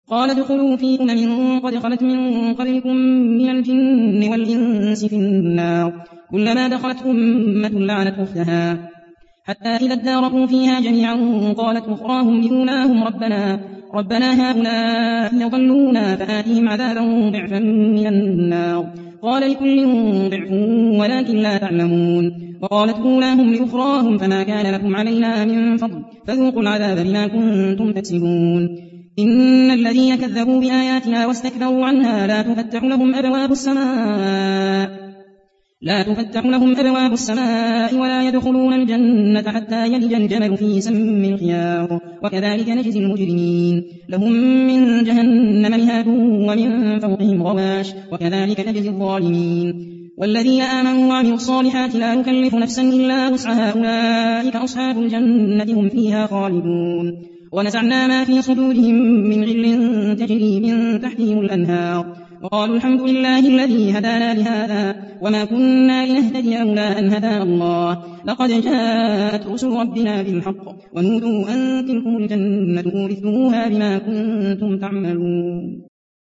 قال ادخلوا في قد خلت من قبلكم من الجن والإنس في النار كلما دخلت أمة لعنت أختها حتى إذا اداركوا فيها جميعا قالت أخراهم لأولاهم ربنا هؤلاء يضلونا فآتهم عذابا ضعفا من النار قال لكل ضعف ولكن لا تعلمون وقالت أولاهم لأخراهم فما كان لكم علينا من فضل فذوقوا العذاب بما كنتم تكسبون إن الذين كذبوا بآياتنا واستكبروا عنها لا تفتح لهم أبواب السماء ولا يدخلون الجنة حتى يلج الجمل في سم الخياط وكذلك نجزي المجرمين لهم من جهنم مهاد ومن فوقهم غواش وكذلك نجزي الظالمين والذين آمنوا وعملوا الصالحات لا نكلف نفسا إلا وسعها أولئك أصحاب الجنة هم فيها خالدون ونزعنا ما في صدورهم من غل تجري من تحتهم الأنهار وقالوا الحمد لله الذي هدانا لهذا وما كنا لنهتدي لولا أن هدانا الله لقد جاءت رسل ربنا بالحق ونودوا أن تلكم الجنة أورثتموها بما كنتم تعملون